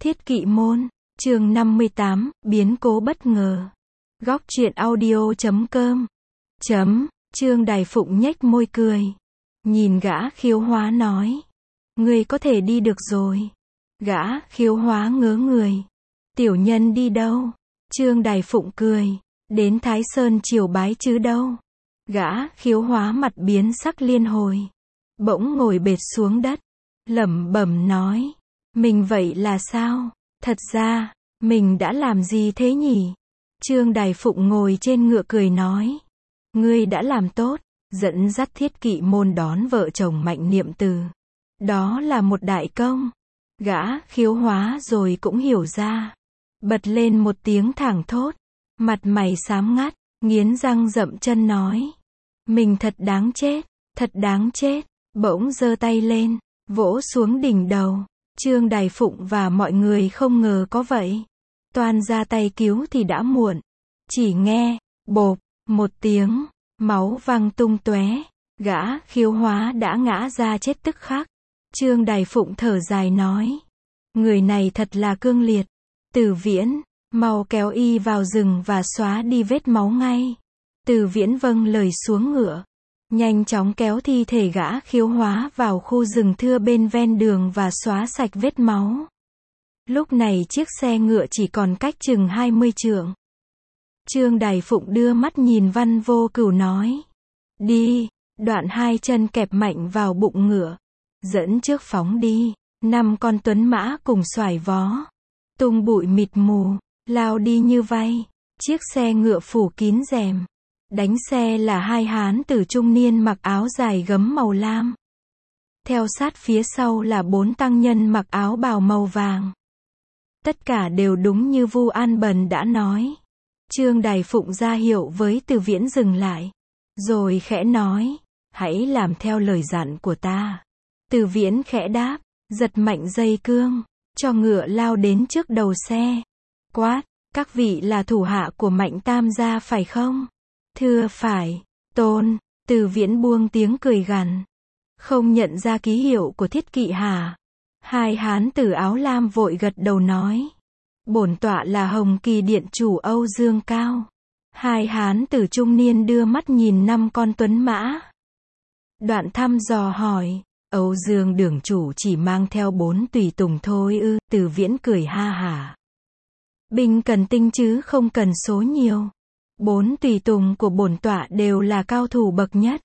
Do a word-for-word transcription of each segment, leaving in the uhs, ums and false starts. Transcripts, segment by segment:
Thiết Kỵ môn, chương năm mươi tám, biến cố bất ngờ. Góc truyện audio chấm com. Chấm, Trương Đài Phụng nhếch môi cười. Nhìn gã Khiếu Hóa nói. Ngươi có thể đi được rồi. Gã Khiếu Hóa ngớ người. Tiểu nhân đi đâu? Trương Đài Phụng cười. Đến Thái Sơn triều bái chứ đâu. Gã Khiếu Hóa mặt biến sắc liên hồi. Bỗng ngồi bệt xuống đất. Lẩm bẩm nói. Mình vậy là sao? Thật ra, mình đã làm gì thế nhỉ? Trương Đài Phụng ngồi trên ngựa cười nói. Ngươi đã làm tốt, dẫn dắt Thiết Kỵ môn đón vợ chồng Mạnh Niệm Từ. Đó là một đại công. Gã Khiếu Hóa rồi cũng hiểu ra. Bật lên một tiếng thảng thốt. Mặt mày xám ngắt, nghiến răng rậm chân nói. Mình thật đáng chết, thật đáng chết. Bỗng giơ tay lên, vỗ xuống đỉnh đầu. Trương Đài Phụng và mọi người không ngờ có vậy. Toan ra tay cứu thì đã muộn. Chỉ nghe, bộp, một tiếng, máu văng tung tóe. Gã Khiếu Hóa đã ngã ra chết tức khắc. Trương Đài Phụng thở dài nói. Người này thật là cương liệt. Từ Viễn, mau kéo y vào rừng và xóa đi vết máu ngay. Từ Viễn vâng lời xuống ngựa. Nhanh chóng kéo thi thể gã Khiếu Hóa vào khu rừng thưa bên ven đường và xóa sạch vết máu. Lúc này chiếc xe ngựa chỉ còn cách chừng hai mươi trượng. Trương Đài Phụng đưa mắt nhìn Văn Vô Cửu nói. Đi, đoạn hai chân kẹp mạnh vào bụng ngựa. Dẫn trước phóng đi, năm con tuấn mã cùng xoải vó. Tung bụi mịt mù, lao đi như vay. Chiếc xe ngựa phủ kín rèm. Đánh xe là hai hán tử trung niên mặc áo dài gấm màu lam. Theo sát phía sau là bốn tăng nhân mặc áo bào màu vàng. Tất cả đều đúng như Vu An Bần đã nói. Trương Đài Phụng ra hiệu với Từ Viễn dừng lại. Rồi khẽ nói, hãy làm theo lời dặn của ta. Từ Viễn khẽ đáp, giật mạnh dây cương, cho ngựa lao đến trước đầu xe. Quát, các vị là thủ hạ của Mạnh Tam gia phải không? Thưa phải, Tôn. Từ Viễn buông tiếng cười gằn. Không nhận ra ký hiệu của Thiết Kỵ hả? Hai hán tử áo lam vội gật đầu nói. Bổn tọa là Hồng Kỳ Điện chủ Âu Dương Cao. Hai hán tử trung niên đưa mắt nhìn năm con tuấn mã. Đoạn thăm dò hỏi, Âu Dương đường chủ chỉ mang theo bốn tùy tùng thôi ư? Từ Viễn cười ha hả. Binh cần tinh chứ không cần số nhiều. Bốn tùy tùng của bổn tọa đều là cao thủ bậc nhất.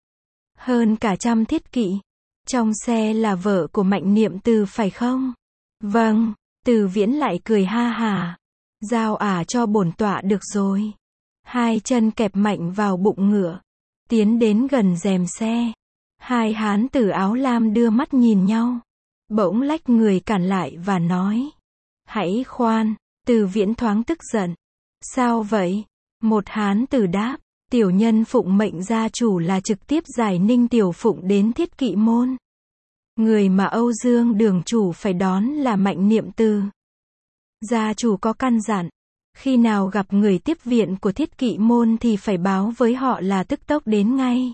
Hơn cả trăm thiết kỵ. Trong xe là vợ của Mạnh Niệm Từ phải không? Vâng, Từ Viễn lại cười ha hả. Giao ả cho bổn tọa được rồi. Hai chân kẹp mạnh vào bụng ngựa. Tiến đến gần rèm xe. Hai hán tử áo lam đưa mắt nhìn nhau. Bỗng lách người cản lại và nói. Hãy khoan, Từ Viễn thoáng tức giận. Sao vậy? Một hán tử đáp, tiểu nhân phụng mệnh gia chủ là trực tiếp giải Ninh Tiểu Phụng đến Thiết Kỵ môn. Người mà Âu Dương đường chủ phải đón là Mạnh Niệm Từ. Gia chủ có căn dặn, khi nào gặp người tiếp viện của Thiết Kỵ môn thì phải báo với họ là tức tốc đến ngay.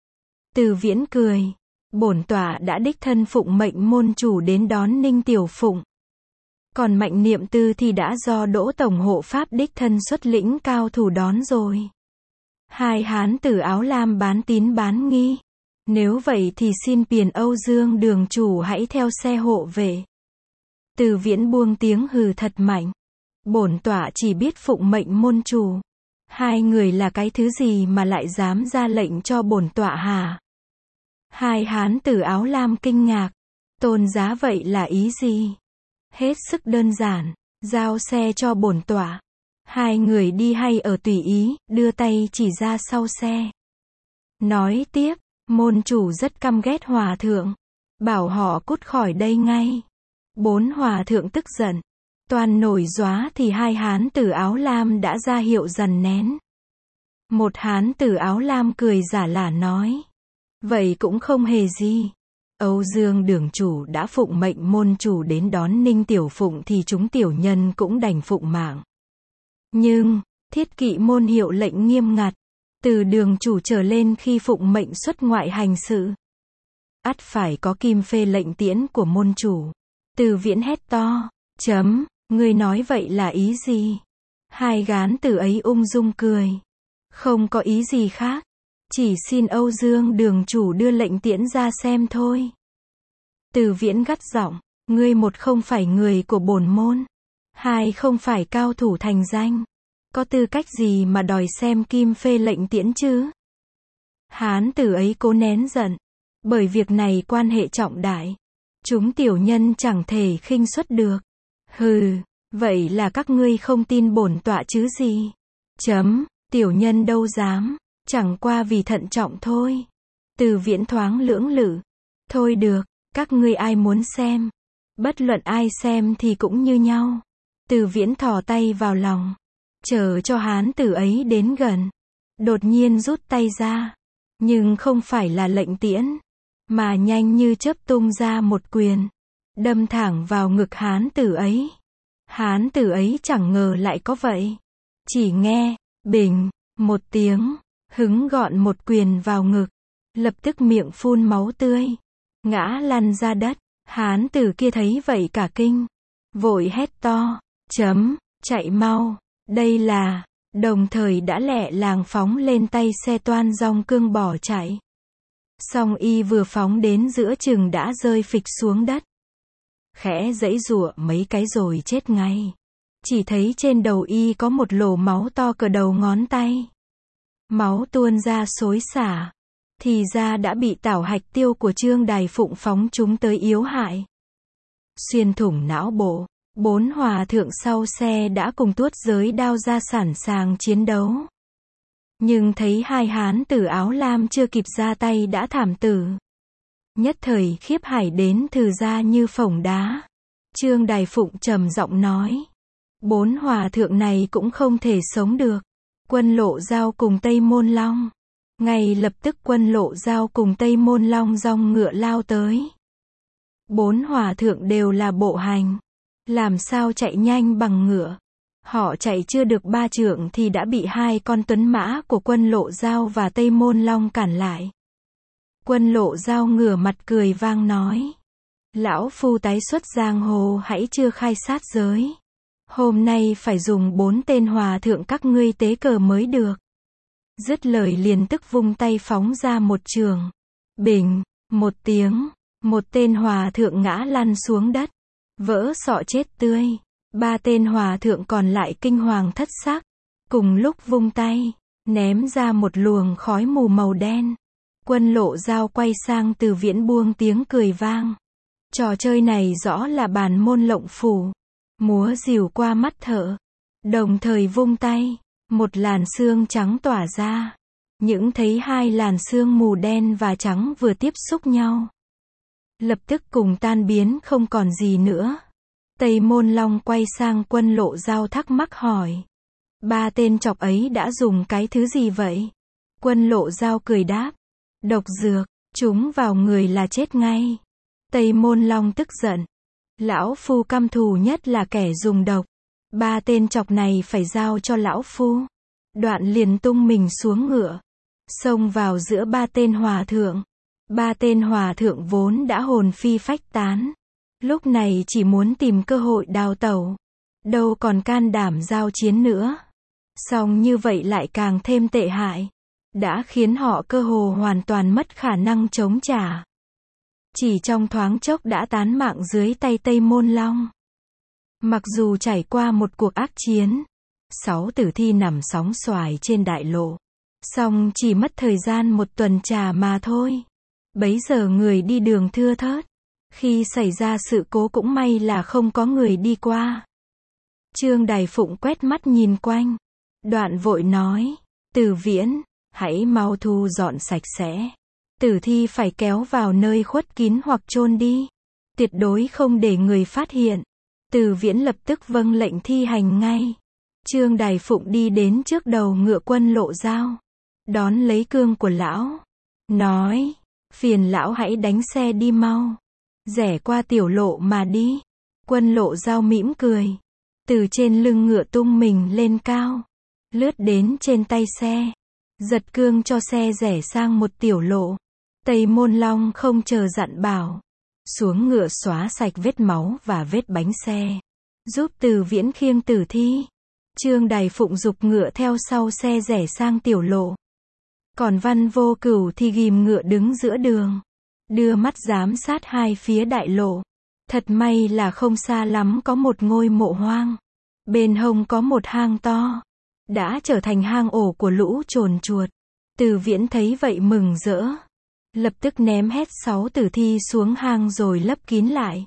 Từ Viễn cười, bổn tọa đã đích thân phụng mệnh môn chủ đến đón Ninh Tiểu Phụng. Còn Mạnh Niệm Từ thì đã do Đỗ Tổng hộ pháp đích thân xuất lĩnh cao thủ đón rồi. Hai hán tử áo lam bán tín bán nghi. Nếu vậy thì xin phiền Âu Dương đường chủ hãy theo xe hộ về. Từ Viễn buông tiếng hừ thật mạnh. Bổn tọa chỉ biết phụng mệnh môn chủ. Hai người là cái thứ gì mà lại dám ra lệnh cho bổn tọa hả? Hai hán tử áo lam kinh ngạc. Tôn giá vậy là ý gì? Hết sức đơn giản, giao xe cho bổn tọa. Hai người đi hay ở tùy ý, đưa tay chỉ ra sau xe. Nói tiếp, môn chủ rất căm ghét hòa thượng. Bảo họ cút khỏi đây ngay. Bốn hòa thượng tức giận. Toàn nổi gióa thì hai hán tử áo lam đã ra hiệu dằn nén. Một hán tử áo lam cười giả lả nói. Vậy cũng không hề gì. Âu Dương đường chủ đã phụng mệnh môn chủ đến đón Ninh Tiểu Phụng thì chúng tiểu nhân cũng đành phụng mạng. Nhưng, Thiết Kỵ môn hiệu lệnh nghiêm ngặt. Từ đường chủ trở lên khi phụng mệnh xuất ngoại hành sự. Ắt phải có kim phê lệnh tiễn của môn chủ. Từ Viễn hét to. Chấm, ngươi nói vậy là ý gì? Hai Hán tử ấy ung dung cười. Không có ý gì khác. Chỉ xin Âu Dương đường chủ đưa lệnh tiễn ra xem thôi. Từ Viễn gắt giọng, ngươi một không phải người của bổn môn. Hai không phải cao thủ thành danh. Có tư cách gì mà đòi xem Kim phê lệnh tiễn chứ? Hán tử ấy cố nén giận. Bởi việc này quan hệ trọng đại. Chúng tiểu nhân chẳng thể khinh suất được. Hừ, vậy là các ngươi không tin bổn tọa chứ gì? Chấm, tiểu nhân đâu dám. Chẳng qua vì thận trọng thôi. Từ Viễn thoáng lưỡng lự. Thôi được, các ngươi ai muốn xem. Bất luận ai xem thì cũng như nhau. Từ Viễn thò tay vào lòng. Chờ cho hán tử ấy đến gần. Đột nhiên rút tay ra. Nhưng không phải là lệnh tiễn. Mà nhanh như chớp tung ra một quyền. Đâm thẳng vào ngực hán tử ấy. Hán tử ấy chẳng ngờ lại có vậy. Chỉ nghe, bình, một tiếng. Hứng gọn một quyền vào ngực. Lập tức miệng phun máu tươi. Ngã lăn ra đất. Hán tử kia thấy vậy cả kinh. Vội hét to. Chấm, chạy mau. Đây là. Đồng thời đã lẹ làng phóng lên tay xe toan dong cương bỏ chạy. Song y vừa phóng đến giữa chừng đã rơi phịch xuống đất. Khẽ giãy giụa mấy cái rồi chết ngay. Chỉ thấy trên đầu y có một lỗ máu to cỡ đầu ngón tay. Máu tuôn ra xối xả. Thì ra đã bị tảo hạch tiêu của Trương Đài Phụng phóng chúng tới yếu hại. Xuyên thủng não bộ. Bốn hòa thượng sau xe đã cùng tuốt giới đao ra sẵn sàng chiến đấu. Nhưng thấy hai hán tử áo lam chưa kịp ra tay đã thảm tử. Nhất thời khiếp hải đến thừ ra như phổng đá. Trương Đài Phụng trầm giọng nói. Bốn hòa thượng này cũng không thể sống được. Quân Lộ Giao cùng Tây Môn Long. Ngay lập tức Quân Lộ Giao cùng Tây Môn Long dong ngựa lao tới. Bốn hòa thượng đều là bộ hành. Làm sao chạy nhanh bằng ngựa. Họ chạy chưa được ba trượng thì đã bị hai con tuấn mã của Quân Lộ Giao và Tây Môn Long cản lại. Quân Lộ Giao ngửa mặt cười vang nói. Lão phu tái xuất giang hồ hãy chưa khai sát giới. Hôm nay phải dùng bốn tên hòa thượng các ngươi tế cờ mới được. Dứt lời liền tức vung tay phóng ra một trường. Bình, một tiếng, một tên hòa thượng ngã lăn xuống đất. Vỡ sọ chết tươi. Ba tên hòa thượng còn lại kinh hoàng thất sắc. Cùng lúc vung tay, ném ra một luồng khói mù màu đen. Quân Lộ Giao quay sang Từ Viễn buông tiếng cười vang. Trò chơi này rõ là bàn môn lộng phủ. Múa rìu qua mắt thợ. Đồng thời vung tay, một làn sương trắng tỏa ra. Những thấy hai làn sương mù đen và trắng vừa tiếp xúc nhau. Lập tức cùng tan biến không còn gì nữa. Tây Môn Long quay sang Quân Lộ Giao thắc mắc hỏi. Ba tên chọc ấy đã dùng cái thứ gì vậy? Quân Lộ Giao cười đáp. Độc dược, chúng vào người là chết ngay. Tây Môn Long tức giận. Lão phu căm thù nhất là kẻ dùng độc. Ba tên chọc này phải giao cho lão phu. Đoạn liền tung mình xuống ngựa. Xông vào giữa ba tên hòa thượng. Ba tên hòa thượng vốn đã hồn phi phách tán. Lúc này chỉ muốn tìm cơ hội đào tẩu. Đâu còn can đảm giao chiến nữa. Song như vậy lại càng thêm tệ hại. Đã khiến họ cơ hồ hoàn toàn mất khả năng chống trả. Chỉ trong thoáng chốc đã tán mạng dưới tay Tây Môn Long. Mặc dù trải qua một cuộc ác chiến. Sáu tử thi nằm sóng xoài trên đại lộ. Song chỉ mất thời gian một tuần trà mà thôi. Bấy giờ người đi đường thưa thớt. Khi xảy ra sự cố cũng may là không có người đi qua. Trương Đài Phụng quét mắt nhìn quanh. Đoạn vội nói. Từ Viễn, hãy mau thu dọn sạch sẽ. Tử thi phải kéo vào nơi khuất kín hoặc chôn đi. Tuyệt đối không để người phát hiện. Từ Viễn lập tức vâng lệnh thi hành ngay. Trương Đài Phụng đi đến trước đầu ngựa Quân Lộ Giao. Đón lấy cương của lão. Nói. Phiền lão hãy đánh xe đi mau. Rẽ qua tiểu lộ mà đi. Quân Lộ Giao mỉm cười. Từ trên lưng ngựa tung mình lên cao. Lướt đến trên tay xe. Giật cương cho xe rẽ sang một tiểu lộ. Tây Môn Long không chờ dặn bảo. Xuống ngựa xóa sạch vết máu và vết bánh xe. giúp Từ Viễn khiêng tử thi. Trương Đài Phụng giục ngựa theo sau xe rẽ sang tiểu lộ. Còn Văn Vô Cửu thì ghìm ngựa đứng giữa đường, đưa mắt giám sát hai phía đại lộ. Thật may là không xa lắm có một ngôi mộ hoang. Bên hông có một hang to, đã trở thành hang ổ của lũ trồn chuột. Từ Viễn thấy vậy mừng rỡ, lập tức ném hết sáu tử thi xuống hang rồi lấp kín lại.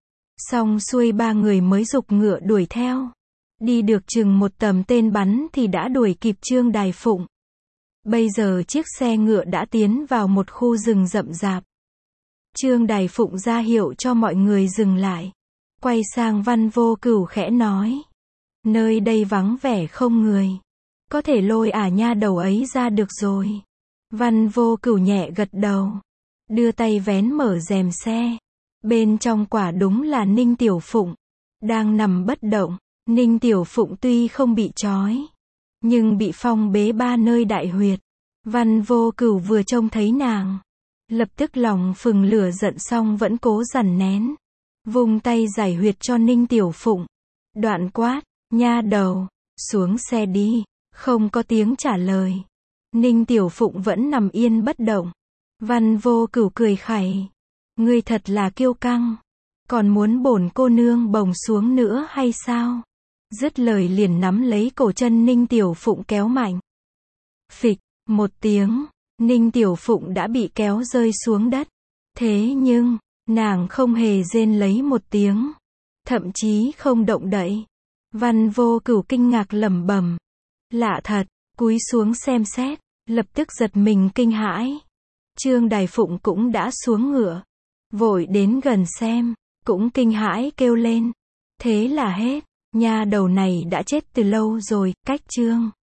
Xong xuôi ba người mới giục ngựa đuổi theo. Đi được chừng một tầm tên bắn thì đã đuổi kịp Trương Đài Phụng. Bây giờ chiếc xe ngựa đã tiến vào một khu rừng rậm rạp. Trương Đài Phụng ra hiệu cho mọi người dừng lại. Quay sang Văn Vô Cửu khẽ nói. Nơi đây vắng vẻ không người. Có thể lôi ả nha đầu ấy ra được rồi. Văn Vô Cửu nhẹ gật đầu. Đưa tay vén mở rèm xe. Bên trong quả đúng là Ninh Tiểu Phụng. Đang nằm bất động. Ninh Tiểu Phụng tuy không bị trói, nhưng bị phong bế ba nơi đại huyệt. Văn Vô Cửu vừa trông thấy nàng, lập tức lòng phừng lửa giận xong vẫn cố dằn nén. Vung tay giải huyệt cho Ninh Tiểu Phụng. Đoạn quát, nha đầu, xuống xe đi. Không có tiếng trả lời. Ninh Tiểu Phụng vẫn nằm yên bất động. Văn Vô Cửu cười khẩy. Ngươi thật là kiêu căng. Còn muốn bổn cô nương bồng xuống nữa hay sao? Dứt lời liền nắm lấy cổ chân Ninh Tiểu Phụng kéo mạnh. Phịch, một tiếng, Ninh Tiểu Phụng đã bị kéo rơi xuống đất. Thế nhưng, nàng không hề rên lấy một tiếng. Thậm chí không động đậy. Văn Vô Cửu kinh ngạc lẩm bẩm. Lạ thật, cúi xuống xem xét, lập tức giật mình kinh hãi. Trương Đài Phụng cũng đã xuống ngựa. Vội đến gần xem, cũng kinh hãi kêu lên. Thế là hết. Nha đầu này đã chết từ lâu rồi, cách Trương